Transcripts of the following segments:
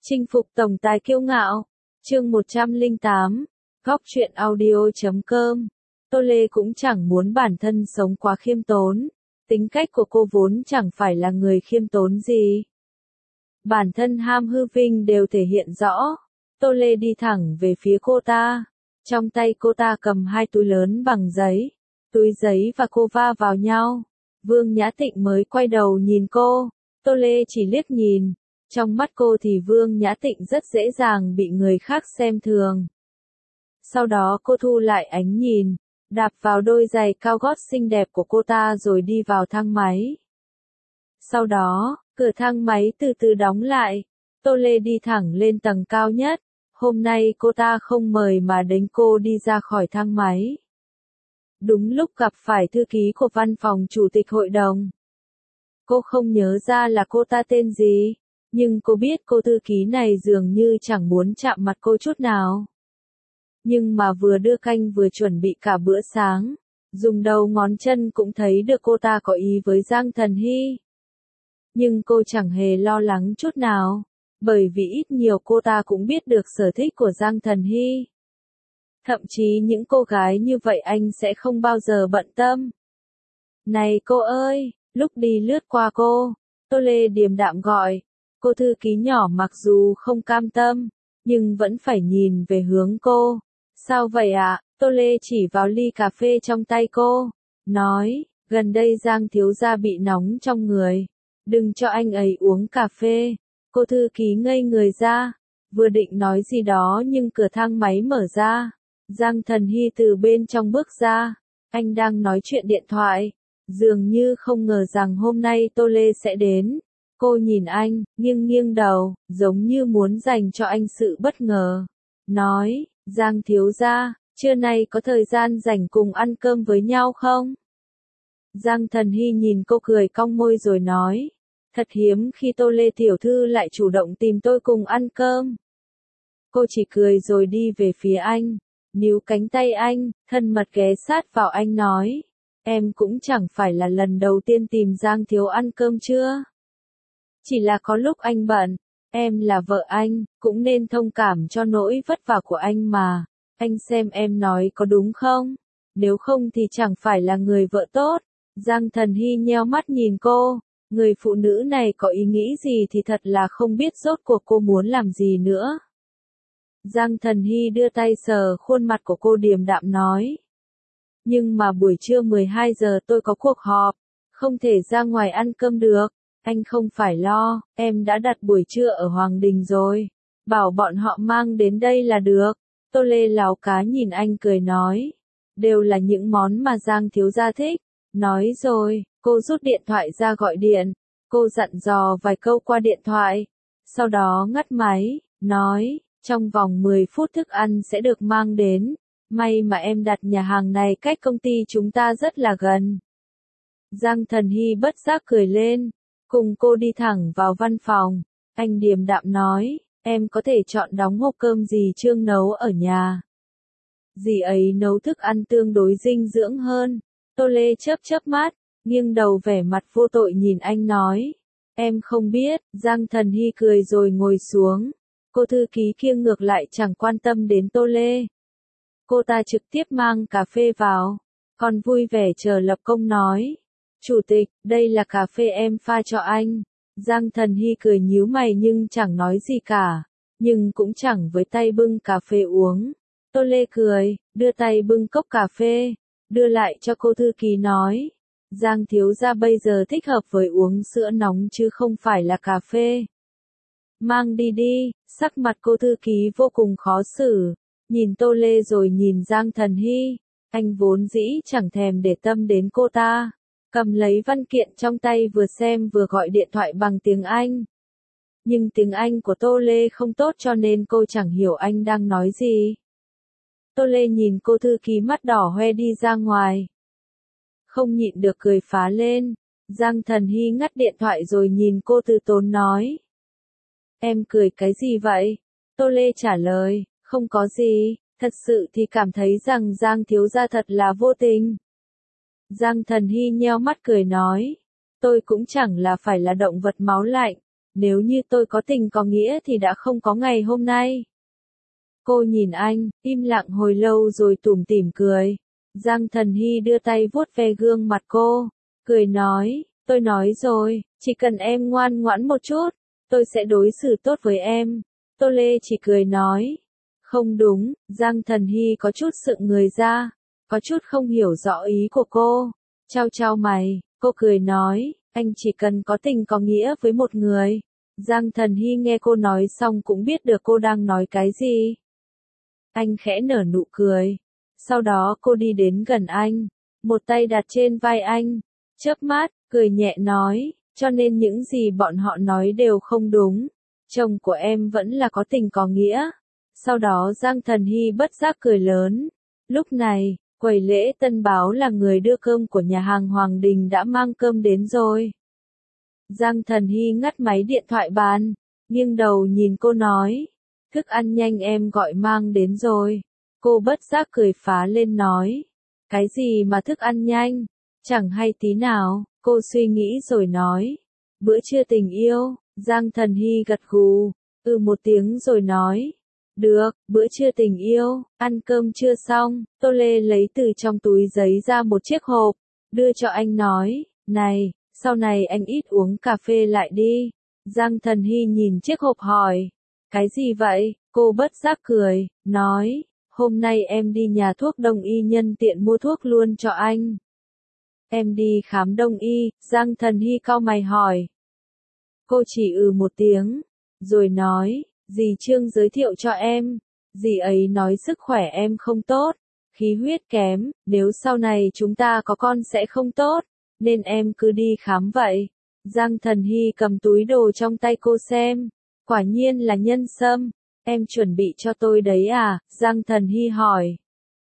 Chinh phục tổng tài kiêu ngạo. Chương 108. Góc truyện audio.com. Tô Lê cũng chẳng muốn bản thân sống quá khiêm tốn. Tính cách của cô vốn chẳng phải là người khiêm tốn gì. Bản thân ham hư vinh đều thể hiện rõ. Tô Lê đi thẳng về phía cô ta. Trong tay cô ta cầm hai túi lớn bằng giấy. Túi giấy và cô va vào nhau. Vương Nhã Tịnh mới quay đầu nhìn cô. Tô Lê chỉ liếc nhìn. Trong mắt cô thì Vương Nhã Tịnh rất dễ dàng bị người khác xem thường. Sau đó cô thu lại ánh nhìn, đạp vào đôi giày cao gót xinh đẹp của cô ta rồi đi vào thang máy. Sau đó, cửa thang máy từ từ đóng lại. Tô Lê đi thẳng lên tầng cao nhất. Hôm nay cô ta không mời mà đến cô đi ra khỏi thang máy. Đúng lúc gặp phải thư ký của văn phòng chủ tịch hội đồng. Cô không nhớ ra là cô ta tên gì. Nhưng cô biết cô thư ký này dường như chẳng muốn chạm mặt cô chút nào. Nhưng mà vừa đưa canh vừa chuẩn bị cả bữa sáng, dùng đầu ngón chân cũng thấy được cô ta có ý với Giang Thần Hy. Nhưng cô chẳng hề lo lắng chút nào, bởi vì ít nhiều cô ta cũng biết được sở thích của Giang Thần Hy. Thậm chí những cô gái như vậy anh sẽ không bao giờ bận tâm. Này cô ơi, lúc đi lướt qua cô, Tô Lê điềm đạm gọi. Cô thư ký nhỏ mặc dù không cam tâm, nhưng vẫn phải nhìn về hướng cô. Sao vậy ạ? Tô Lê chỉ vào ly cà phê trong tay cô. Nói, gần đây Giang thiếu gia bị nóng trong người. Đừng cho anh ấy uống cà phê. Cô thư ký ngây người ra. Vừa định nói gì đó nhưng cửa thang máy mở ra. Giang Thần Hy từ bên trong bước ra. Anh đang nói chuyện điện thoại. Dường như không ngờ rằng hôm nay Tô Lê sẽ đến. Cô nhìn anh, nghiêng nghiêng đầu, giống như muốn dành cho anh sự bất ngờ. Nói, Giang thiếu gia, trưa nay có thời gian rảnh cùng ăn cơm với nhau không? Giang Thần Hy nhìn cô cười cong môi rồi nói. Thật hiếm khi Tô Lê tiểu thư lại chủ động tìm tôi cùng ăn cơm. Cô chỉ cười rồi đi về phía anh, níu cánh tay anh, thân mật ghé sát vào anh nói. Em cũng chẳng phải là lần đầu tiên tìm Giang thiếu ăn cơm chưa? Chỉ là có lúc anh bận, em là vợ anh, cũng nên thông cảm cho nỗi vất vả của anh mà. Anh xem em nói có đúng không? Nếu không thì chẳng phải là người vợ tốt. Giang Thần Hy nheo mắt nhìn cô. Người phụ nữ này có ý nghĩ gì thì thật là không biết rốt cuộc cô muốn làm gì nữa. Giang Thần Hy đưa tay sờ khuôn mặt của cô điềm đạm nói. Nhưng mà buổi trưa 12 giờ tôi có cuộc họp, không thể ra ngoài ăn cơm được. Anh không phải lo, em đã đặt buổi trưa ở Hoàng Đình rồi. Bảo bọn họ mang đến đây là được. Tô Lê láo cá nhìn anh cười nói. Đều là những món mà Giang thiếu gia thích. Nói rồi, cô rút điện thoại ra gọi điện. Cô dặn dò vài câu qua điện thoại. Sau đó ngắt máy, nói, trong vòng 10 phút thức ăn sẽ được mang đến. May mà em đặt nhà hàng này cách công ty chúng ta rất là gần. Giang Thần Hy bất giác cười lên. Cùng cô đi thẳng vào văn phòng. Anh điềm đạm nói, em có thể chọn đóng hộp cơm gì Trương nấu ở nhà. Dì ấy nấu thức ăn tương đối dinh dưỡng hơn. Tô Lê chớp mắt, nghiêng đầu vẻ mặt vô tội nhìn anh nói. Em không biết, Giang Thần Hy cười rồi ngồi xuống. Cô thư ký kia ngược lại chẳng quan tâm đến Tô Lê. Cô ta trực tiếp mang cà phê vào, còn vui vẻ chờ lập công nói. Chủ tịch, đây là cà phê em pha cho anh. Giang Thần Hy cười nhíu mày nhưng chẳng nói gì cả, nhưng cũng chẳng với tay bưng cà phê uống. Tô Lê cười, đưa tay bưng cốc cà phê, đưa lại cho cô thư ký nói. Giang thiếu gia bây giờ thích hợp với uống sữa nóng chứ không phải là cà phê. Mang đi đi, sắc mặt cô thư ký vô cùng khó xử, nhìn Tô Lê rồi nhìn Giang Thần Hy. Anh vốn dĩ chẳng thèm để tâm đến cô ta. Cầm lấy văn kiện trong tay vừa xem vừa gọi điện thoại bằng tiếng Anh. Nhưng tiếng Anh của Tô Lê không tốt cho nên cô chẳng hiểu anh đang nói gì. Tô Lê nhìn cô thư ký mắt đỏ hoe đi ra ngoài. Không nhịn được cười phá lên. Giang Thần Hy ngắt điện thoại rồi nhìn cô từ tốn nói. Em cười cái gì vậy? Tô Lê trả lời, không có gì, thật sự thì cảm thấy rằng Giang thiếu gia thật là vô tình. Giang Thần Hy nheo mắt cười nói, tôi cũng chẳng là phải là động vật máu lạnh, nếu như tôi có tình có nghĩa thì đã không có ngày hôm nay. Cô nhìn anh, im lặng hồi lâu rồi tủm tỉm cười. Giang Thần Hy đưa tay vuốt ve gương mặt cô, cười nói, tôi nói rồi, chỉ cần em ngoan ngoãn một chút, tôi sẽ đối xử tốt với em. Tô Lê chỉ cười nói, không đúng, Giang Thần Hy có chút sượng người ra, có chút không hiểu rõ ý của cô. Chau chau mày, cô cười nói, anh chỉ cần có tình có nghĩa với một người. Giang Thần Hy nghe cô nói xong cũng biết được cô đang nói cái gì. Anh khẽ nở nụ cười. Sau đó cô đi đến gần anh, một tay đặt trên vai anh, chớp mắt, cười nhẹ nói, cho nên những gì bọn họ nói đều không đúng. Chồng của em vẫn là có tình có nghĩa. Sau đó Giang Thần Hy bất giác cười lớn. Lúc này, quầy lễ tân báo là người đưa cơm của nhà hàng Hoàng Đình đã mang cơm đến rồi. Giang Thần Hy ngắt máy điện thoại bàn, nghiêng đầu nhìn cô nói, thức ăn nhanh em gọi mang đến rồi. Cô bất giác cười phá lên nói, cái gì mà thức ăn nhanh, chẳng hay tí nào. Cô suy nghĩ rồi nói, bữa trưa tình yêu. Giang Thần Hy gật gù, một tiếng rồi nói, được, bữa trưa tình yêu. Ăn cơm chưa xong, Tô Lê lấy từ trong túi giấy ra một chiếc hộp, đưa cho anh nói, này, sau này anh ít uống cà phê lại đi. Giang Thần Hy nhìn chiếc hộp hỏi, cái gì vậy? Cô bất giác cười, nói, hôm nay em đi nhà thuốc đông y nhân tiện mua thuốc luôn cho anh. Em đi khám đông y. Giang Thần Hy cau mày hỏi. Cô chỉ một tiếng, rồi nói, dì Trương giới thiệu cho em, dì ấy nói sức khỏe em không tốt, khí huyết kém, nếu sau này chúng ta có con sẽ không tốt, nên em cứ đi khám vậy. Giang Thần Hy cầm túi đồ trong tay cô xem, quả nhiên là nhân sâm, em chuẩn bị cho tôi đấy à? Giang Thần Hy hỏi.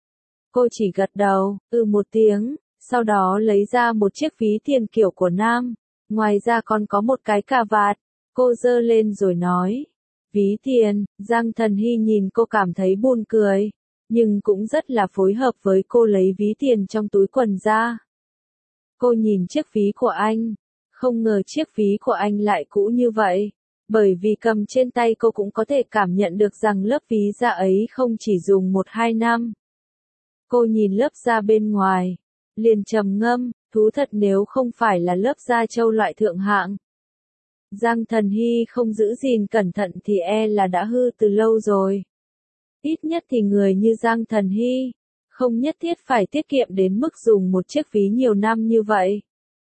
Cô chỉ gật đầu, một tiếng, sau đó lấy ra một chiếc ví tiền kiểu của nam, ngoài ra còn có một cái cà vạt, cô giơ lên rồi nói, ví tiền. Giang Thần Hy nhìn cô cảm thấy buồn cười, nhưng cũng rất là phối hợp với cô lấy ví tiền trong túi quần ra. Cô nhìn chiếc ví của anh, không ngờ chiếc ví của anh lại cũ như vậy, bởi vì cầm trên tay cô cũng có thể cảm nhận được rằng lớp ví da ấy không chỉ dùng 1-2 năm. Cô nhìn lớp da bên ngoài, liền trầm ngâm, thú thật nếu không phải là lớp da trâu loại thượng hạng. Giang Thần Hy không giữ gìn cẩn thận thì là đã hư từ lâu rồi. Ít nhất thì người như Giang Thần Hy, không nhất thiết phải tiết kiệm đến mức dùng một chiếc ví nhiều năm như vậy.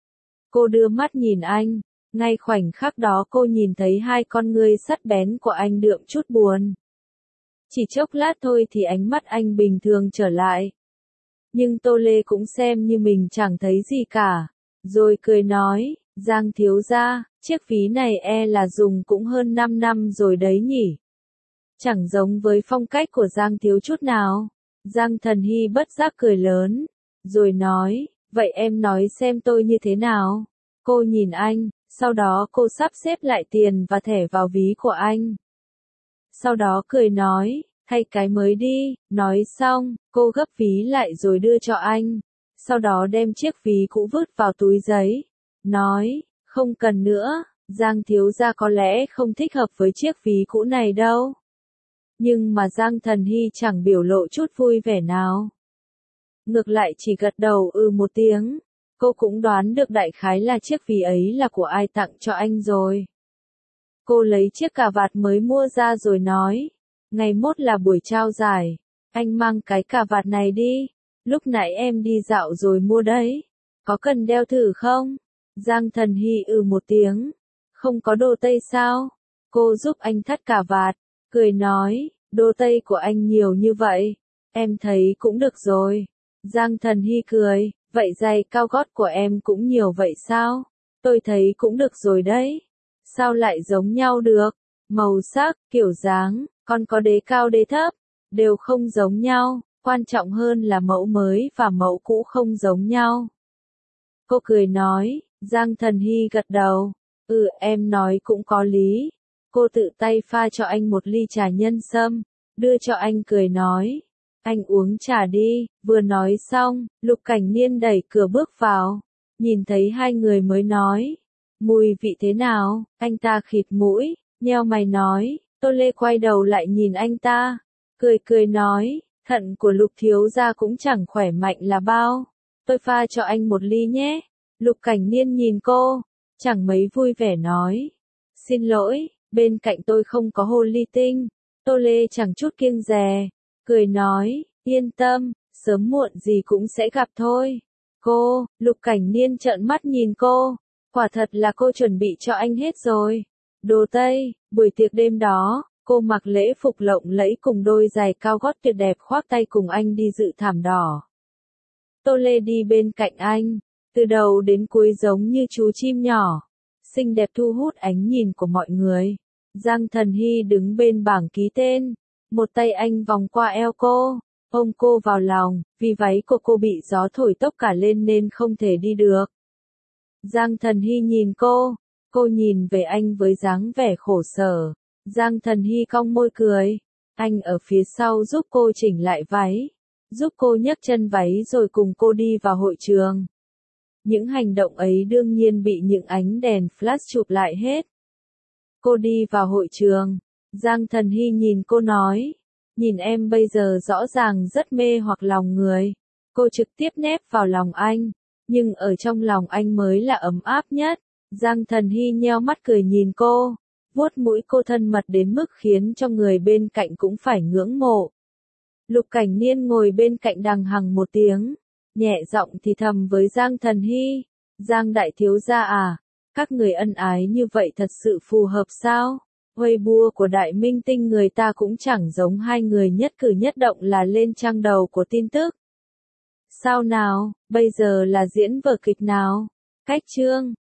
Cô đưa mắt nhìn anh, ngay khoảnh khắc đó cô nhìn thấy hai con ngươi sắc bén của anh đượm chút buồn. Chỉ chốc lát thôi thì ánh mắt anh bình thường trở lại. Nhưng Tô Lê cũng xem như mình chẳng thấy gì cả, rồi cười nói, Giang thiếu gia, chiếc ví này là dùng cũng hơn 5 năm rồi đấy nhỉ. Chẳng giống với phong cách của Giang thiếu chút nào. Giang Thần Hy bất giác cười lớn, rồi nói, vậy em nói xem tôi như thế nào? Cô nhìn anh, sau đó cô sắp xếp lại tiền và thẻ vào ví của anh. Sau đó cười nói, thay cái mới đi. Nói xong, cô gấp ví lại rồi đưa cho anh. Sau đó đem chiếc ví cũ vứt vào túi giấy. Nói, không cần nữa, Giang thiếu gia có lẽ không thích hợp với chiếc ví cũ này đâu. Nhưng mà Giang Thần Hy chẳng biểu lộ chút vui vẻ nào. Ngược lại chỉ gật đầu một tiếng. Cô cũng đoán được đại khái là chiếc ví ấy là của ai tặng cho anh rồi. Cô lấy chiếc cà vạt mới mua ra rồi nói, ngày mốt là buổi trao giải, anh mang cái cà vạt này đi, lúc nãy em đi dạo rồi mua đấy, có cần đeo thử không? Giang Thần Hy một tiếng, không có đồ tây sao? Cô giúp anh thắt cà vạt, cười nói, đồ tây của anh nhiều như vậy, em thấy cũng được rồi. Giang Thần Hy cười, vậy giày cao gót của em cũng nhiều vậy sao? Tôi thấy cũng được rồi đấy. Sao lại giống nhau được? Màu sắc, kiểu dáng, còn có đế cao đế thấp, đều không giống nhau, quan trọng hơn là mẫu mới và mẫu cũ không giống nhau. Cô cười nói, Giang Thần Hy gật đầu, em nói cũng có lý. Cô tự tay pha cho anh một ly trà nhân sâm, đưa cho anh cười nói, anh uống trà đi. Vừa nói xong, Lục Cảnh Niên đẩy cửa bước vào, nhìn thấy hai người mới nói, Mùi vị thế nào? Anh ta khịt mũi, nheo mày nói. Tô Lê quay đầu lại nhìn anh ta, cười cười nói, thận của Lục thiếu gia cũng chẳng khỏe mạnh là bao. Tôi pha cho anh một ly nhé. Lục Cảnh Niên nhìn cô, chẳng mấy vui vẻ nói. Xin lỗi, bên cạnh tôi không có hồ ly tinh. Tô Lê chẳng chút kiêng dè, cười nói, yên tâm, sớm muộn gì cũng sẽ gặp thôi. Cô, Lục Cảnh Niên trợn mắt nhìn cô, quả thật là cô chuẩn bị cho anh hết rồi. Đồ Tây, buổi tiệc đêm đó, cô mặc lễ phục lộng lẫy cùng đôi giày cao gót tuyệt đẹp khoác tay cùng anh đi dự thảm đỏ. Tô Lê đi bên cạnh anh, từ đầu đến cuối giống như chú chim nhỏ, xinh đẹp thu hút ánh nhìn của mọi người. Giang Thần Hy đứng bên bảng ký tên, một tay anh vòng qua eo cô, ôm cô vào lòng, vì váy của cô bị gió thổi tốc cả lên nên không thể đi được. Giang Thần Hy nhìn cô nhìn về anh với dáng vẻ khổ sở. Giang Thần Hy cong môi cười, anh ở phía sau giúp cô chỉnh lại váy, giúp cô nhấc chân váy rồi cùng cô đi vào hội trường. Những hành động ấy đương nhiên bị những ánh đèn flash chụp lại hết. Cô đi vào hội trường, Giang Thần Hy nhìn cô nói, nhìn em bây giờ rõ ràng rất mê hoặc lòng người. Cô trực tiếp nép vào lòng anh, nhưng ở trong lòng anh mới là ấm áp nhất. Giang Thần Hy nheo mắt cười nhìn cô, vuốt mũi cô thân mật đến mức khiến cho người bên cạnh cũng phải ngưỡng mộ. Lục Cảnh Niên ngồi bên cạnh đằng hằng một tiếng, nhẹ giọng thì thầm với Giang Thần Hy, Giang đại thiếu gia à, các người ân ái như vậy thật sự phù hợp sao? Weibo của đại minh tinh người ta cũng chẳng giống hai người nhất cử nhất động là lên trang đầu của tin tức. Sao nào, bây giờ là diễn vở kịch nào? Cách chương